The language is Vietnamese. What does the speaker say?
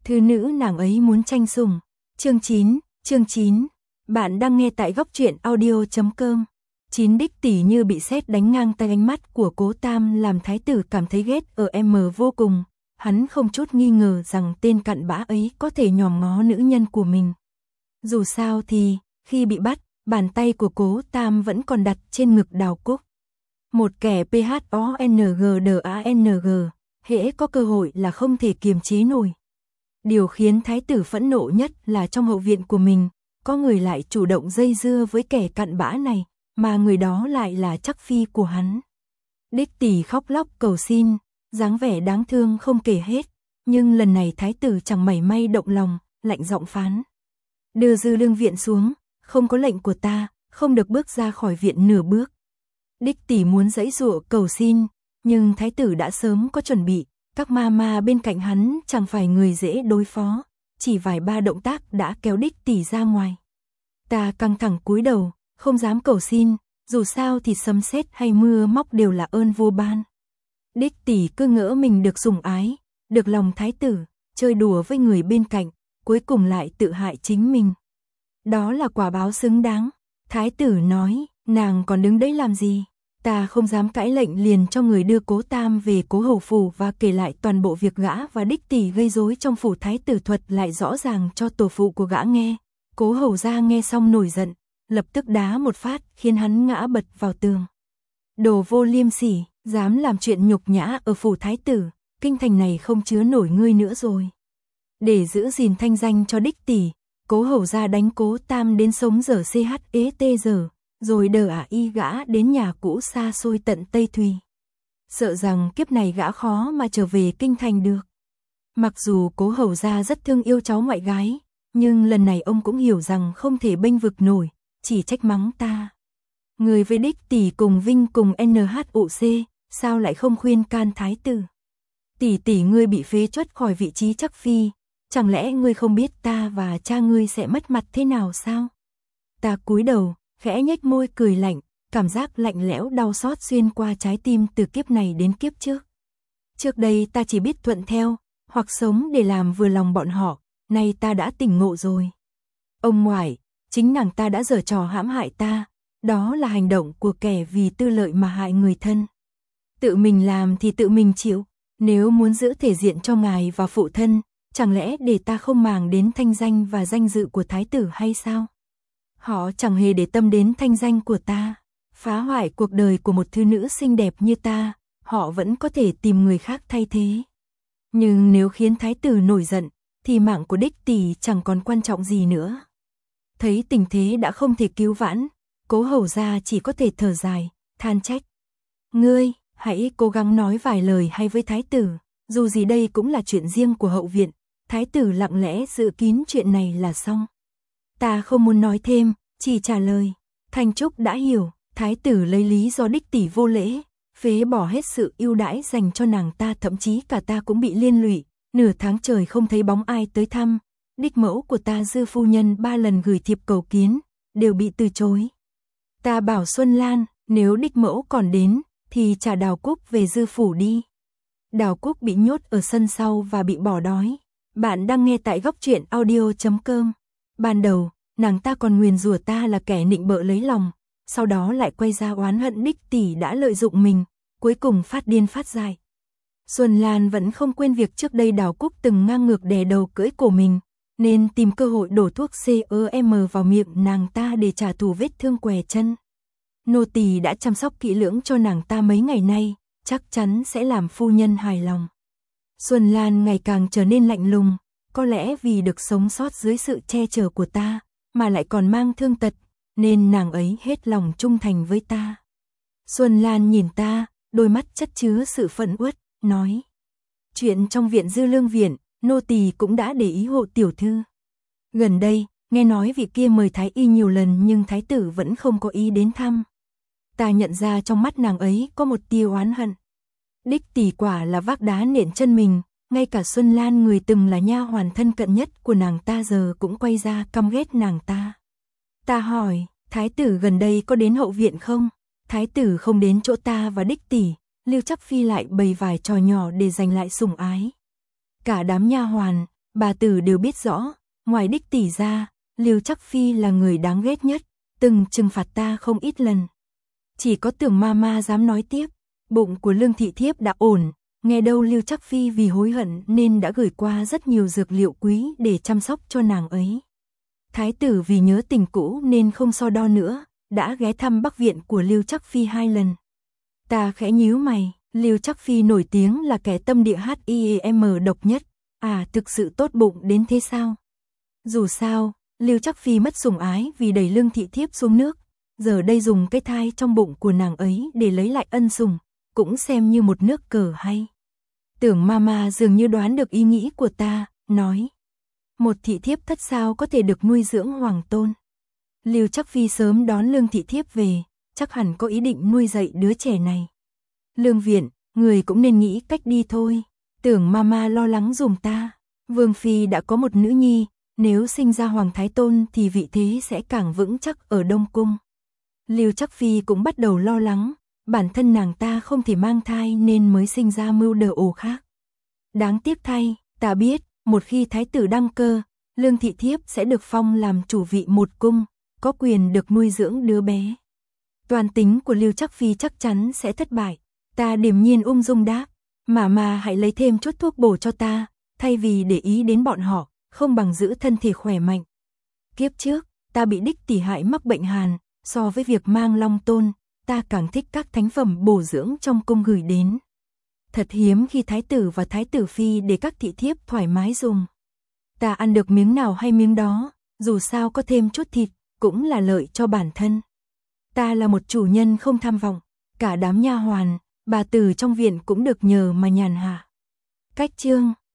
Thư nữ nàng ấy muốn tranh sủng. Chương 9. Bạn đang nghe tại góc truyện audio.com. Đích tỷ như bị sét đánh ngang tay, ánh mắt của Cố Tam làm thái tử cảm thấy ghét ở vô cùng. Hắn không chút nghi ngờ rằng tên cặn bã ấy có thể nhòm ngó nữ nhân của mình. Dù sao thì, khi bị bắt, bàn tay của Cố Tam vẫn còn đặt trên ngực Đào Cúc. Một kẻ PHONGDANG, hễ có cơ hội là không thể kiềm chế nổi. Điều khiến thái tử phẫn nộ nhất là trong hậu viện của mình, có người lại chủ động dây dưa với kẻ cặn bã này, mà người đó lại là chắc phi của hắn. Đích tỷ khóc lóc cầu xin, dáng vẻ đáng thương không kể hết, nhưng lần này thái tử chẳng mảy may động lòng, lạnh giọng phán. Đưa Dư Lương viện xuống, không có lệnh của ta, không được bước ra khỏi viện nửa bước. Đích tỷ muốn giãy giụa cầu xin, nhưng thái tử đã sớm có chuẩn bị, các ma bên cạnh hắn chẳng phải người dễ đối phó, chỉ vài ba động tác đã kéo đích tỷ ra ngoài. Ta căng thẳng cúi đầu, không dám cầu xin, dù sao thì sấm sét hay mưa móc đều là ơn vua ban. Đích tỷ cứ ngỡ mình được sủng ái, được lòng thái tử, chơi đùa với người bên cạnh, cuối cùng lại tự hại chính mình. Đó là quả báo xứng đáng. Thái tử nói, nàng còn đứng đấy làm gì? Ta không dám cãi lệnh, liền cho người đưa Cố Tam về Cố hầu phủ và kể lại toàn bộ việc gã và đích tỷ gây rối trong phủ. Thái tử thuật lại rõ ràng cho tổ phụ của gã nghe. Cố hầu gia nghe xong nổi giận, lập tức đá một phát khiến hắn ngã bật vào tường. Đồ vô liêm sỉ, dám làm chuyện nhục nhã ở phủ thái tử, kinh thành này không chứa nổi ngươi nữa rồi. Để giữ gìn thanh danh cho đích tỷ, Cố hầu gia đánh Cố Tam đến sống dở CHET giờ, rồi đờ y gã đến nhà cũ xa xôi tận Tây Thùy. Sợ rằng kiếp này gã khó mà trở về kinh thành được. Mặc dù Cố hầu gia rất thương yêu cháu ngoại gái, nhưng lần này ông cũng hiểu rằng không thể bênh vực nổi, chỉ trách mắng ta. Người với đích tỷ cùng vinh cùng NHUC, sao lại không khuyên can thái tử? Tỷ ngươi bị phế truất khỏi vị trí chắc phi, chẳng lẽ ngươi không biết ta và cha ngươi sẽ mất mặt thế nào sao? Ta cúi đầu, khẽ nhếch môi cười lạnh, cảm giác lạnh lẽo đau xót xuyên qua trái tim từ kiếp này đến kiếp trước. Trước đây ta chỉ biết thuận theo, hoặc sống để làm vừa lòng bọn họ, nay ta đã tỉnh ngộ rồi. Ông ngoại, chính nàng ta đã giở trò hãm hại ta, đó là hành động của kẻ vì tư lợi mà hại người thân. Tự mình làm thì tự mình chịu, nếu muốn giữ thể diện cho ngài và phụ thân, chẳng lẽ để ta không màng đến thanh danh và danh dự của thái tử hay sao? Họ chẳng hề để tâm đến thanh danh của ta, phá hoại cuộc đời của một thư nữ xinh đẹp như ta, họ vẫn có thể tìm người khác thay thế. Nhưng nếu khiến thái tử nổi giận, thì mạng của đích tỷ chẳng còn quan trọng gì nữa. Thấy tình thế đã không thể cứu vãn, Cố hầu gia chỉ có thể thở dài, than trách. Ngươi, hãy cố gắng nói vài lời hay với thái tử, dù gì đây cũng là chuyện riêng của hậu viện. Thái tử lặng lẽ giữ kín chuyện này là xong. Ta không muốn nói thêm, chỉ trả lời. Thanh Trúc đã hiểu. Thái tử lấy lý do đích tỷ vô lễ, phế bỏ hết sự ưu đãi dành cho nàng ta, thậm chí cả ta cũng bị liên lụy. Nửa tháng trời không thấy bóng ai tới thăm. Đích mẫu của ta Dư phu nhân 3 lần gửi thiệp cầu kiến, đều bị từ chối. Ta bảo Xuân Lan, nếu đích mẫu còn đến, thì trả Đào Cúc về Dư phủ đi. Đào Cúc bị nhốt ở sân sau và bị bỏ đói. Bạn đang nghe tại góc truyện audio.com. Ban đầu, nàng ta còn nguyền rủa ta là kẻ nịnh bợ lấy lòng, sau đó lại quay ra oán hận đích tỷ đã lợi dụng mình, cuối cùng phát điên phát dại. Xuân Lan vẫn không quên việc trước đây Đào Cúc từng ngang ngược đè đầu cưỡi cổ mình, nên tìm cơ hội đổ thuốc CEM vào miệng nàng ta để trả thù vết thương què chân. Nô tỳ đã chăm sóc kỹ lưỡng cho nàng ta mấy ngày nay, chắc chắn sẽ làm phu nhân hài lòng. Xuân Lan ngày càng trở nên lạnh lùng, có lẽ vì được sống sót dưới sự che chở của ta, mà lại còn mang thương tật, nên nàng ấy hết lòng trung thành với ta. Xuân Lan nhìn ta, đôi mắt chất chứa sự phẫn uất, nói. Chuyện trong viện Dư Lương viện, nô tỳ cũng đã để ý hộ tiểu thư. Gần đây, nghe nói vị kia mời thái y nhiều lần nhưng thái tử vẫn không có ý đến thăm. Ta nhận ra trong mắt nàng ấy có một tia oán hận. Đích tỷ quả là vác đá nện chân mình, ngay cả Xuân Lan người từng là nha hoàn thân cận nhất của nàng ta giờ cũng quay ra căm ghét nàng ta. Ta hỏi, thái tử gần đây có đến hậu viện không? Thái tử không đến chỗ ta và đích tỷ, Lưu Chắc Phi lại bày vài trò nhỏ để giành lại sủng ái. Cả đám nha hoàn, bà tử đều biết rõ, ngoài đích tỷ ra, Lưu Trắc Phi là người đáng ghét nhất, từng trừng phạt ta không ít lần. Chỉ có Tưởng Mama dám nói tiếp, bụng của Lương thị thiếp đã ổn, nghe đâu Lưu Trắc Phi vì hối hận nên đã gửi qua rất nhiều dược liệu quý để chăm sóc cho nàng ấy. Thái tử vì nhớ tình cũ nên không so đo nữa, đã ghé thăm Bắc viện của Lưu Trắc Phi 2 lần. Ta khẽ nhíu mày, Lưu Trắc Phi nổi tiếng là kẻ tâm địa HIEM độc nhất, thực sự tốt bụng đến thế sao? Dù sao, Lưu Trắc Phi mất sủng ái vì đẩy Lương thị thiếp xuống nước, giờ đây dùng cái thai trong bụng của nàng ấy để lấy lại ân sủng, cũng xem như một nước cờ hay. Tưởng Mama dường như đoán được ý nghĩ của ta, nói: một thị thiếp thất sao có thể được nuôi dưỡng hoàng tôn. Lưu Trắc Phi sớm đón Lương thị thiếp về, chắc hẳn có ý định nuôi dạy đứa trẻ này. Lương viện, người cũng nên nghĩ cách đi thôi. Tưởng Mama lo lắng giùm ta. Vương Phi đã có một nữ nhi, nếu sinh ra Hoàng Thái Tôn thì vị thế sẽ càng vững chắc ở Đông Cung. Lưu Trắc Phi cũng bắt đầu lo lắng, bản thân nàng ta không thể mang thai nên mới sinh ra mưu đồ ồ khác. Đáng tiếc thay, ta biết, một khi Thái tử đăng cơ, Lương thị thiếp sẽ được phong làm chủ vị một cung, có quyền được nuôi dưỡng đứa bé. Toàn tính của Lưu Trắc Phi chắc chắn sẽ thất bại. Ta điềm nhiên ung dung đáp, mà hãy lấy thêm chút thuốc bổ cho ta, thay vì để ý đến bọn họ, không bằng giữ thân thể khỏe mạnh. Kiếp trước, ta bị đích tỷ hại mắc bệnh hàn, so với việc mang long tôn, ta càng thích các thánh phẩm bổ dưỡng trong cung gửi đến. Thật hiếm khi thái tử và thái tử phi để các thị thiếp thoải mái dùng. Ta ăn được miếng nào hay miếng đó, dù sao có thêm chút thịt, cũng là lợi cho bản thân. Ta là một chủ nhân không tham vọng, cả đám nha hoàn, bà tử trong viện cũng được nhờ mà nhàn hạ. Cách chương